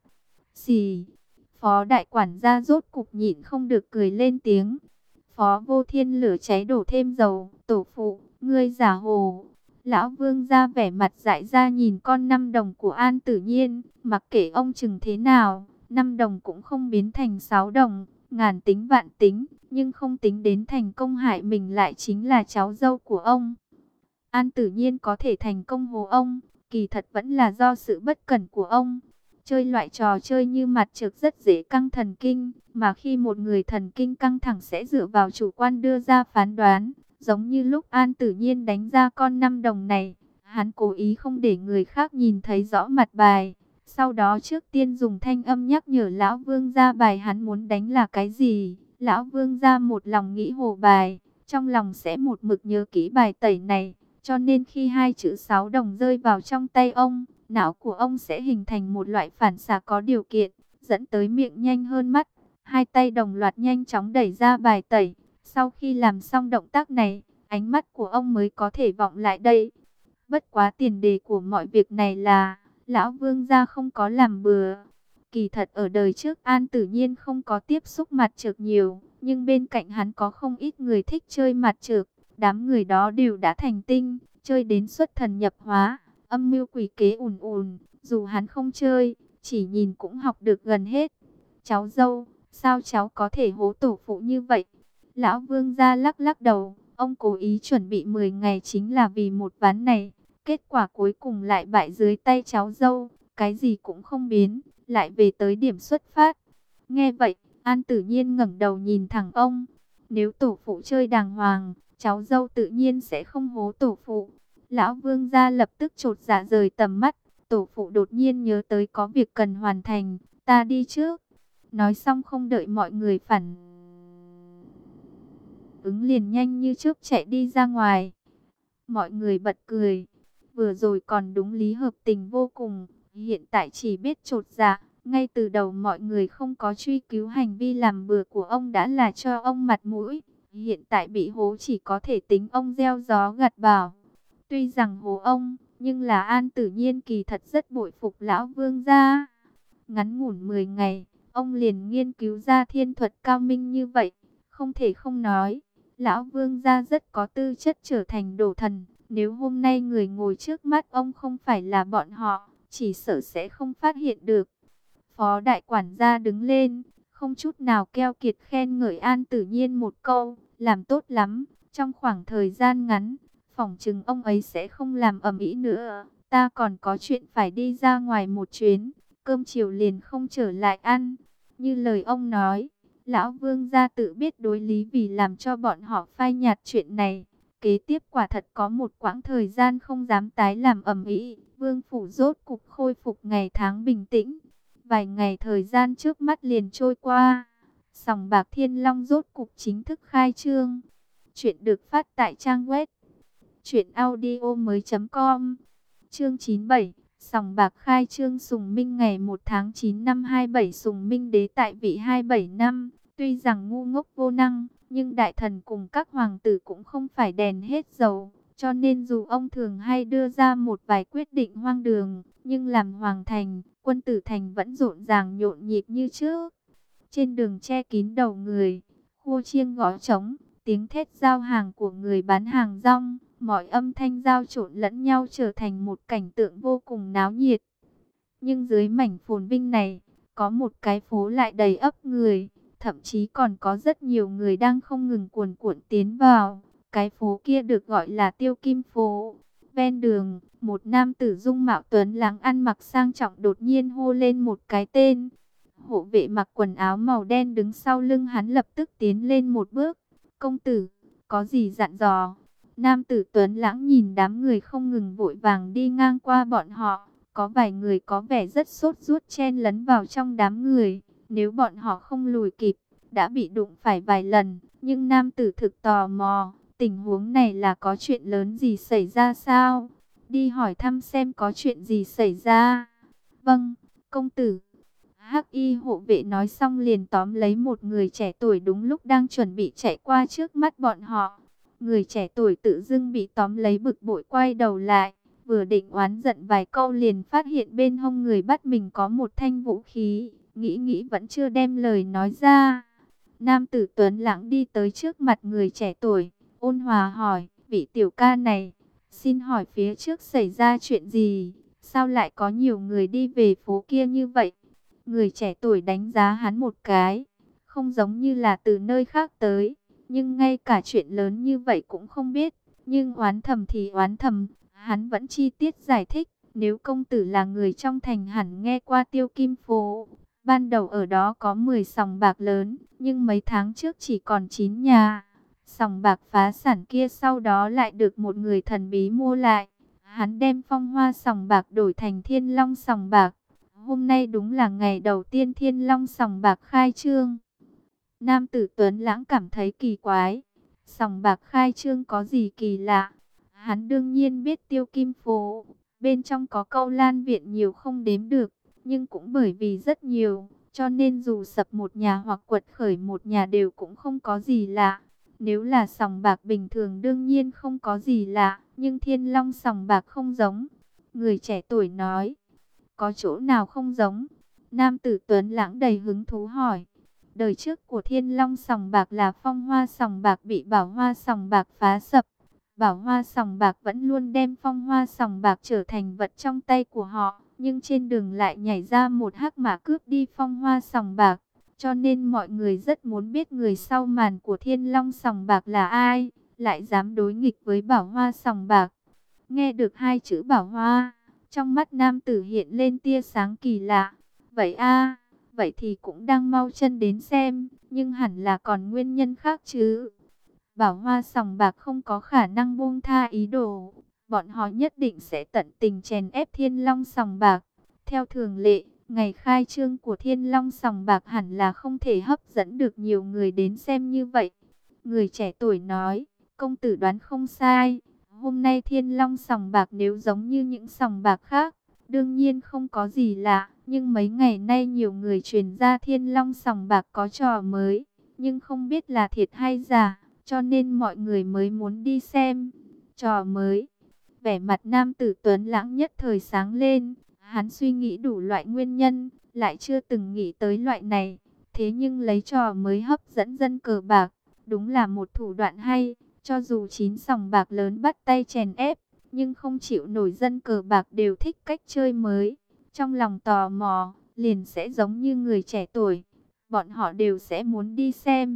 Xì, Phó đại quản gia rốt cục nhịn không được cười lên tiếng. Phó Vô Thiên lửa cháy đổ thêm dầu, tổ phụ, ngươi giả hồ. Lão vương gia vẻ mặt dại ra nhìn con 5 đồng của An Tử Nhiên, mặc kệ ông chừng thế nào, 5 đồng cũng không biến thành 6 đồng, ngàn tính vạn tính, nhưng không tính đến thành công hại mình lại chính là cháu dâu của ông. An Tử Nhiên có thể thành công hố ông, kỳ thật vẫn là do sự bất cẩn của ông. Chơi loại trò chơi như mặt trược rất dễ căng thần kinh, mà khi một người thần kinh căng thẳng sẽ dựa vào chủ quan đưa ra phán đoán. Giống như lúc An Tử Nhiên đánh ra con 5 đồng này, hắn cố ý không để người khác nhìn thấy rõ mặt bài. Sau đó trước tiên dùng thanh âm nhắc nhở lão vương gia bài hắn muốn đánh là cái gì. Lão vương gia một lòng nghĩ hồ bài, trong lòng sẽ một mực nhớ kỹ bài tẩy này. Cho nên khi hai chữ 6 đồng rơi vào trong tay ông, não của ông sẽ hình thành một loại phản xạ có điều kiện, dẫn tới miệng nhanh hơn mắt. Hai tay đồng loạt nhanh chóng đẩy ra bài tẩy. Sau khi làm xong động tác này, ánh mắt của ông mới có thể vọng lại đây. Bất quá tiền đề của mọi việc này là, lão vương gia không có làm bừa. Kỳ thật ở đời trước An Tử Nhiên không có tiếp xúc mặt trược nhiều, nhưng bên cạnh hắn có không ít người thích chơi mặt trược. Đám người đó đều đã thành tinh, chơi đến xuất thần nhập hóa, âm mưu quỷ kế ùn ùn. Dù hắn không chơi, chỉ nhìn cũng học được gần hết. Cháu dâu, sao cháu có thể hố tổ phụ như vậy? Lão vương gia lắc lắc đầu, ông cố ý chuẩn bị 10 ngày chính là vì một ván này. Kết quả cuối cùng lại bại dưới tay cháu dâu, cái gì cũng không biến, lại về tới điểm xuất phát. Nghe vậy, An Tử Nhiên ngẩng đầu nhìn thẳng ông. Nếu tổ phụ chơi đàng hoàng, cháu dâu tự nhiên sẽ không hố tổ phụ. Lão vương gia lập tức chột dạ rời tầm mắt. Tổ phụ đột nhiên nhớ tới có việc cần hoàn thành, ta đi trước. Nói xong không đợi mọi người phản ứng liền nhanh như chớp chạy đi ra ngoài. Mọi người bật cười. Vừa rồi còn đúng lý hợp tình vô cùng, hiện tại chỉ biết chột dạ. Ngay từ đầu mọi người không có truy cứu hành vi làm bừa của ông đã là cho ông mặt mũi. Hiện tại bị hố chỉ có thể tính ông gieo gió gặt bão. Tuy rằng hố ông, nhưng là An Tử Nhiên kỳ thật rất bội phục lão vương gia. Ngắn ngủn 10 ngày, ông liền nghiên cứu ra thiên thuật cao minh như vậy. Không thể không nói, lão vương gia rất có tư chất trở thành đồ thần. Nếu hôm nay người ngồi trước mắt ông không phải là bọn họ, chỉ sợ sẽ không phát hiện được. Phó đại quản gia đứng lên, không chút nào keo kiệt khen ngợi An Tử Nhiên một câu, làm tốt lắm. Trong khoảng thời gian ngắn, phỏng chừng ông ấy sẽ không làm ầm ĩ nữa. Ta còn có chuyện phải đi ra ngoài một chuyến, cơm chiều liền không trở lại ăn. Như lời ông nói, lão vương gia tự biết đối lý vì làm cho bọn họ phai nhạt chuyện này. Kế tiếp quả thật có một quãng thời gian không dám tái làm ầm ĩ. Vương phủ rốt cục khôi phục ngày tháng bình tĩnh. Vài ngày thời gian trước mắt liền trôi qua. Sòng bạc Thiên Long rốt cục chính thức khai trương. Chuyện được phát tại trang web truyệnaudiomoi.com. Chương 97. Sòng bạc khai trương Sùng Minh ngày 1 tháng 9 năm 27. Sùng Minh đế tại vị 27 năm. Tuy rằng ngu ngốc vô năng, nhưng đại thần cùng các hoàng tử cũng không phải đèn hết dầu. Cho nên dù ông thường hay đưa ra một vài quyết định hoang đường, Nhưng làm hoàng thành, quân tử thành vẫn rộn ràng nhộn nhịp như trước. Trên đường che kín đầu người, khua chiêng gõ trống, tiếng thét giao hàng của người bán hàng rong, mọi âm thanh giao trộn lẫn nhau trở thành một cảnh tượng vô cùng náo nhiệt. Nhưng dưới mảnh phồn vinh này, có một cái phố lại đầy ắp người, thậm chí còn có rất nhiều người đang không ngừng cuồn cuộn tiến vào. Cái phố kia được gọi là Tiêu Kim phố. Ven đường, một nam tử dung mạo tuấn lãng ăn mặc sang trọng đột nhiên hô lên một cái tên. Hộ vệ mặc quần áo màu đen đứng sau lưng hắn lập tức tiến lên một bước. Công tử, có gì dặn dò? Nam tử tuấn lãng nhìn đám người không ngừng vội vàng đi ngang qua bọn họ. Có vài người có vẻ rất sốt ruột chen lấn vào trong đám người. Nếu bọn họ không lùi kịp, đã bị đụng phải vài lần. Nhưng nam tử thực tò mò, tình huống này là có chuyện lớn gì xảy ra sao? Đi hỏi thăm xem có chuyện gì xảy ra. Vâng, công tử. Hắc y hộ vệ nói xong liền tóm lấy một người trẻ tuổi đúng lúc đang chuẩn bị chạy qua trước mắt bọn họ. Người trẻ tuổi tự dưng bị tóm lấy bực bội quay đầu lại. Vừa định oán giận vài câu liền phát hiện bên hông người bắt mình có một thanh vũ khí. Nghĩ vẫn chưa đem lời nói ra. Nam tử tuấn lãng đi tới trước mặt người trẻ tuổi. Ôn hòa hỏi, vị tiểu ca này, xin hỏi phía trước xảy ra chuyện gì? Sao lại có nhiều người đi về phố kia như vậy? Người trẻ tuổi đánh giá hắn một cái, không giống như là từ nơi khác tới, nhưng ngay cả chuyện lớn như vậy cũng không biết. Nhưng oán thầm thì oán thầm, hắn vẫn chi tiết giải thích, nếu công tử là người trong thành hẳn nghe qua Tiêu Kim phố. Ban đầu ở đó có 10 sòng bạc lớn, nhưng mấy tháng trước chỉ còn 9 nhà. Sòng bạc phá sản kia sau đó lại được một người thần bí mua lại. Hắn đem Phong Hoa sòng bạc đổi thành Thiên Long sòng bạc. Hôm nay đúng là ngày đầu tiên Thiên Long sòng bạc khai trương. Nam tử Tuấn Lãng cảm thấy kỳ quái. Sòng bạc khai trương có gì kỳ lạ? Hắn đương nhiên biết Tiêu Kim phố. Bên trong có câu lan viện nhiều không đếm được. Nhưng cũng bởi vì rất nhiều, cho nên dù sập một nhà hoặc quật khởi một nhà đều cũng không có gì lạ. Nếu là sòng bạc bình thường đương nhiên không có gì lạ. Nhưng Thiên Long sòng bạc không giống. Người trẻ tuổi nói. Có chỗ nào không giống? Nam tử Tuấn Lãng đầy hứng thú hỏi. Đời trước của Thiên Long sòng bạc là Phong Hoa sòng bạc bị Bảo Hoa sòng bạc phá sập. Bảo Hoa sòng bạc vẫn luôn đem Phong Hoa sòng bạc trở thành vật trong tay của họ. Nhưng trên đường lại nhảy ra một hắc mã cướp đi Phong Hoa sòng bạc. Cho nên mọi người rất muốn biết người sau màn của Thiên Long sòng bạc là ai. Lại dám đối nghịch với Bảo Hoa sòng bạc. Nghe được hai chữ Bảo Hoa, trong mắt nam tử hiện lên tia sáng kỳ lạ. Vậy a, vậy thì cũng đang mau chân đến xem, nhưng hẳn là còn nguyên nhân khác chứ. Bảo Hoa sòng bạc không có khả năng buông tha ý đồ. Bọn họ nhất định sẽ tận tình chèn ép Thiên Long sòng bạc. Theo thường lệ, ngày khai trương của Thiên Long sòng bạc hẳn là không thể hấp dẫn được nhiều người đến xem như vậy. Người trẻ tuổi nói, công tử đoán không sai. Hôm nay Thiên Long sòng bạc nếu giống như những sòng bạc khác, đương nhiên không có gì lạ. Nhưng mấy ngày nay nhiều người truyền ra Thiên Long sòng bạc có trò mới, nhưng không biết là thiệt hay giả, cho nên mọi người mới muốn đi xem. Trò mới. Vẻ mặt nam tử Tuấn Lãng nhất thời sáng lên. Hắn suy nghĩ đủ loại nguyên nhân, lại chưa từng nghĩ tới loại này. Thế nhưng lấy trò mới hấp dẫn dân cờ bạc, đúng là một thủ đoạn hay. Cho dù 9 sòng bạc lớn bắt tay chèn ép, nhưng không chịu nổi dân cờ bạc đều thích cách chơi mới. Trong lòng tò mò, liền sẽ giống như người trẻ tuổi. Bọn họ đều sẽ muốn đi xem.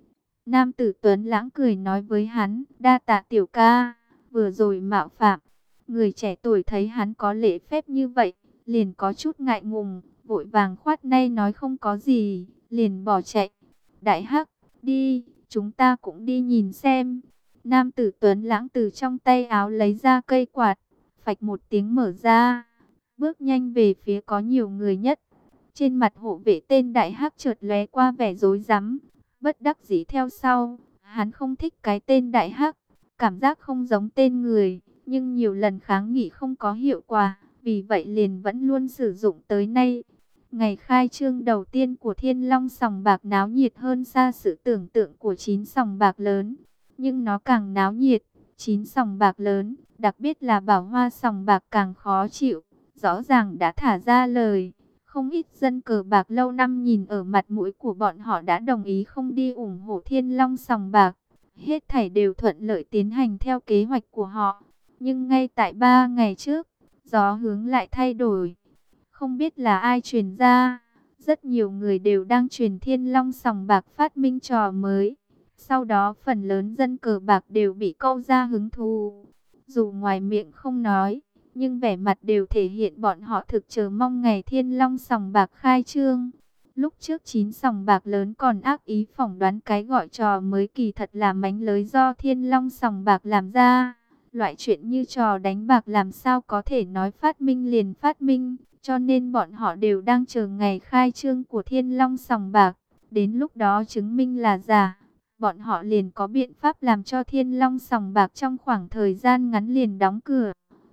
Nam tử Tuấn Lãng cười nói với hắn, đa tạ tiểu ca, vừa rồi mạo phạm. Người trẻ tuổi thấy hắn có lễ phép như vậy, liền có chút ngại ngùng, vội vàng khoát tay nói không có gì, liền bỏ chạy. Đại hắc, đi, chúng ta cũng đi nhìn xem. Nam tử Tuấn Lãng từ trong tay áo lấy ra cây quạt, phạch một tiếng mở ra, bước nhanh về phía có nhiều người nhất. Trên mặt hộ vệ tên Đại hắc chợt lóe qua vẻ rối rắm, bất đắc dĩ theo sau. Hắn không thích cái tên Đại hắc, cảm giác không giống tên người, nhưng nhiều lần kháng nghị không có hiệu quả, vì vậy liền vẫn luôn sử dụng tới nay. Ngày khai trương đầu tiên của Thiên Long sòng bạc náo nhiệt hơn xa sự tưởng tượng của 9 sòng bạc lớn. Nhưng nó càng náo nhiệt, 9 sòng bạc lớn, đặc biệt là Bảo Hoa sòng bạc càng khó chịu. rõ ràng đã thả ra lời. Không ít dân cờ bạc lâu năm nhìn ở mặt mũi của bọn họ đã đồng ý không đi ủng hộ Thiên Long sòng bạc. Hết thảy đều thuận lợi tiến hành theo kế hoạch của họ. Nhưng ngay tại 3 ngày trước, gió hướng lại thay đổi. Không biết là ai truyền ra, rất nhiều người đều đang truyền Thiên Long sòng bạc phát minh trò mới. Sau đó phần lớn dân cờ bạc đều bị câu ra hứng thú. Dù ngoài miệng không nói, nhưng vẻ mặt đều thể hiện bọn họ thực chờ mong ngày Thiên Long sòng bạc khai trương. Lúc trước 9 sòng bạc lớn còn ác ý phỏng đoán cái gọi trò mới kỳ thật là mánh lới do Thiên Long sòng bạc làm ra. Loại chuyện như trò đánh bạc làm sao có thể nói phát minh liền phát minh, cho nên bọn họ đều đang chờ ngày khai trương của Thiên Long sòng bạc. Đến lúc đó chứng minh là giả, bọn họ liền có biện pháp làm cho Thiên Long sòng bạc trong khoảng thời gian ngắn liền đóng cửa.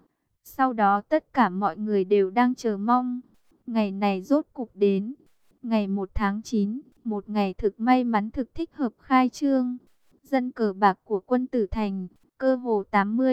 Sau đó tất cả mọi người đều đang chờ mong. Ngày này rốt cục đến. Ngày 1 tháng 9, một ngày thực may mắn thực thích hợp khai trương. Dân cờ bạc của Quân Tử Thành, cơ hồ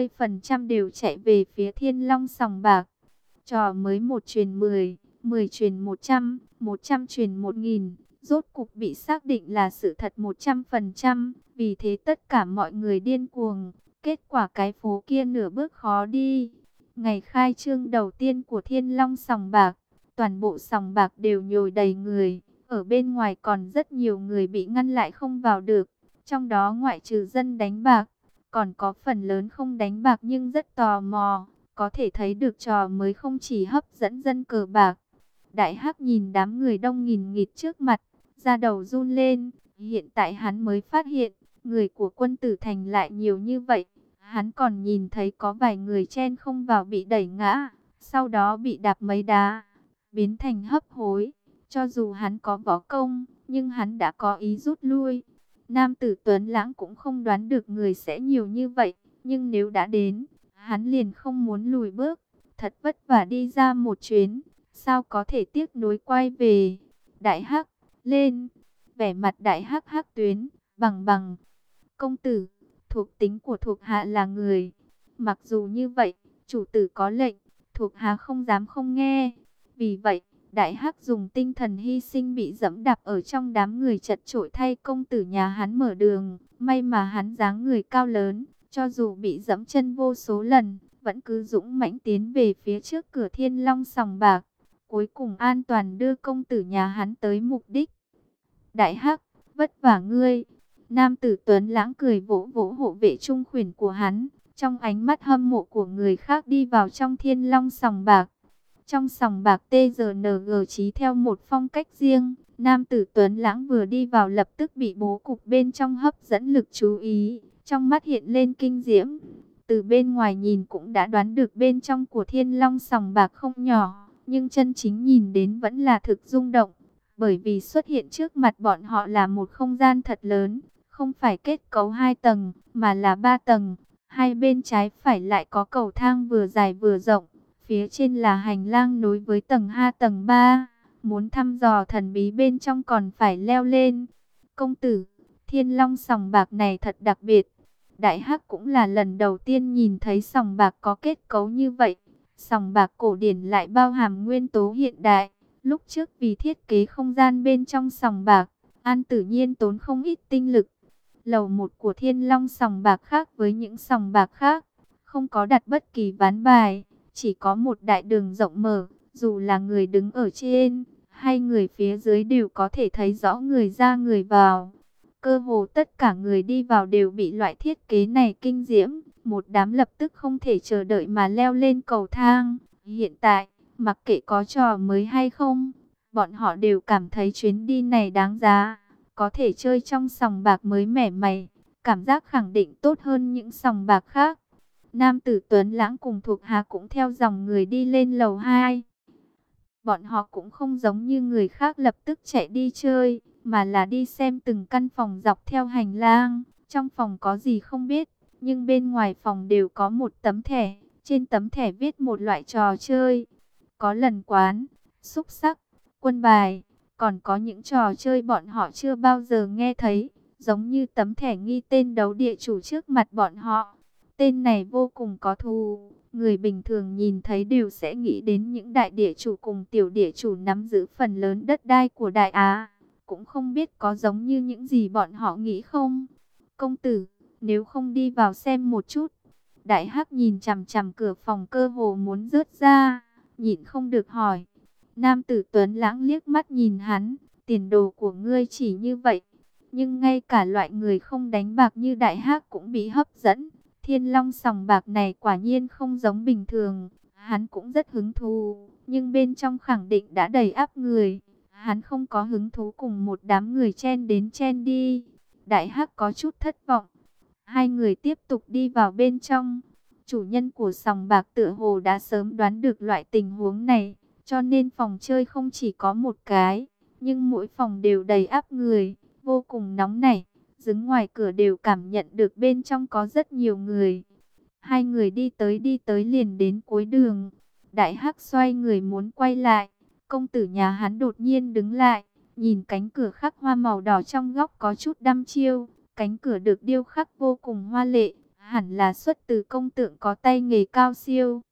80% đều chạy về phía Thiên Long sòng bạc. Trò mới 1 truyền 10, 10 truyền 100, 100 truyền 1000. Rốt cục bị xác định là sự thật 100%. Vì thế tất cả mọi người điên cuồng. Kết quả cái phố kia nửa bước khó đi. Ngày khai trương đầu tiên của Thiên Long sòng bạc, toàn bộ sòng bạc đều nhồi đầy người. Ở bên ngoài còn rất nhiều người bị ngăn lại không vào được. Trong đó ngoại trừ dân đánh bạc, còn có phần lớn không đánh bạc nhưng rất tò mò. Có thể thấy được trò mới không chỉ hấp dẫn dân cờ bạc. Đại Hắc nhìn đám người đông nghìn nghịt trước mặt, da đầu run lên. Hiện tại hắn mới phát hiện, người của Quân Tử Thành lại nhiều như vậy. Hắn còn nhìn thấy có vài người chen không vào bị đẩy ngã, sau đó bị đạp mấy đá, biến thành hấp hối. Cho dù hắn có võ công, nhưng hắn đã có ý rút lui. Nam tử Tuấn Lãng cũng không đoán được người sẽ nhiều như vậy, nhưng nếu đã đến, hắn liền không muốn lùi bước. Thật vất vả đi ra một chuyến, sao có thể tiếc nuối quay về. Đại Hắc, lên! Vẻ mặt Đại Hắc hắc tuyến, bằng bằng. Công tử, thuộc tính của thuộc hạ là người. Mặc dù như vậy, chủ tử có lệnh, thuộc hạ không dám không nghe. Vì vậy, Đại Hắc dùng tinh thần hy sinh bị dẫm đạp ở trong đám người chật chội thay công tử nhà hắn mở đường. May mà hắn dáng người cao lớn, cho dù bị dẫm chân vô số lần, vẫn cứ dũng mãnh tiến về phía trước cửa Thiên Long sòng bạc. Cuối cùng an toàn đưa công tử nhà hắn tới mục đích. Đại Hắc, vất vả ngươi. Nam tử Tuấn Lãng cười vỗ vỗ hộ vệ trung khuyển của hắn. Trong ánh mắt hâm mộ của người khác đi vào trong Thiên Long sòng bạc. Trong sòng bạc TGNG trí theo một phong cách riêng. Nam tử Tuấn Lãng vừa đi vào lập tức bị bố cục bên trong hấp dẫn lực chú ý. Trong mắt hiện lên kinh diễm. Từ bên ngoài nhìn cũng đã đoán được bên trong của Thiên Long sòng bạc không nhỏ. Nhưng chân chính nhìn đến vẫn là thực rung động. Bởi vì xuất hiện trước mặt bọn họ là một không gian thật lớn. Không phải kết cấu 2 tầng, mà là 3 tầng. Hai bên trái phải lại có cầu thang vừa dài vừa rộng. Phía trên là hành lang nối với tầng 2 tầng 3. Muốn thăm dò thần bí bên trong còn phải leo lên. Công tử, Thiên Long sòng bạc này thật đặc biệt. Đại Hắc cũng là lần đầu tiên nhìn thấy sòng bạc có kết cấu như vậy. Sòng bạc cổ điển lại bao hàm nguyên tố hiện đại. Lúc trước vì thiết kế không gian bên trong sòng bạc, An Tử Nhiên tốn không ít tinh lực. Lầu 1 của Thiên Long sòng bạc khác với những sòng bạc khác, không có đặt bất kỳ ván bài, chỉ có một đại đường rộng mở, dù là người đứng ở trên hay người phía dưới đều có thể thấy rõ người ra người vào. Cơ hồ tất cả người đi vào đều bị loại thiết kế này kinh diễm, một đám lập tức không thể chờ đợi mà leo lên cầu thang. Hiện tại, mặc kệ có trò mới hay không, bọn họ đều cảm thấy chuyến đi này đáng giá. Có thể chơi trong sòng bạc mới mẻ mày, cảm giác khẳng định tốt hơn những sòng bạc khác. Nam tử Tuấn Lãng cùng thuộc hạ cũng theo dòng người đi lên lầu 2. Bọn họ cũng không giống như người khác lập tức chạy đi chơi, mà là đi xem từng căn phòng dọc theo hành lang. Trong phòng có gì không biết, nhưng bên ngoài phòng đều có một tấm thẻ. Trên tấm thẻ viết một loại trò chơi. Có lần quán, xúc xắc, quân bài. Còn có những trò chơi bọn họ chưa bao giờ nghe thấy. Giống như tấm thẻ ghi tên đấu địa chủ trước mặt bọn họ. Tên này vô cùng có thù. Người bình thường nhìn thấy đều sẽ nghĩ đến những đại địa chủ cùng tiểu địa chủ nắm giữ phần lớn đất đai của Đại Á. Cũng không biết có giống như những gì bọn họ nghĩ không? Công tử, nếu không đi vào xem một chút. Đại Hắc nhìn chằm chằm cửa phòng cơ hồ muốn rớt ra, nhịn không được hỏi. Nam tử Tuấn Lãng liếc mắt nhìn hắn, tiền đồ của ngươi chỉ như vậy. Nhưng ngay cả loại người không đánh bạc như Đại Hắc cũng bị hấp dẫn. Thiên Long sòng bạc này quả nhiên không giống bình thường. Hắn cũng rất hứng thú, nhưng bên trong khẳng định đã đầy ắp người. Hắn không có hứng thú cùng một đám người chen đến chen đi. Đại Hắc có chút thất vọng. Hai người tiếp tục đi vào bên trong. Chủ nhân của sòng bạc tựa hồ đã sớm đoán được loại tình huống này, cho nên phòng chơi không chỉ có một cái, nhưng mỗi phòng đều đầy ắp người, vô cùng nóng nảy. Đứng ngoài cửa đều cảm nhận được bên trong có rất nhiều người. Hai người đi tới liền đến cuối đường. Đại Hắc xoay người muốn quay lại. Công tử nhà hắn đột nhiên đứng lại, nhìn cánh cửa khắc hoa màu đỏ trong góc có chút đăm chiêu. Cánh cửa được điêu khắc vô cùng hoa lệ, hẳn là xuất từ công tượng có tay nghề cao siêu.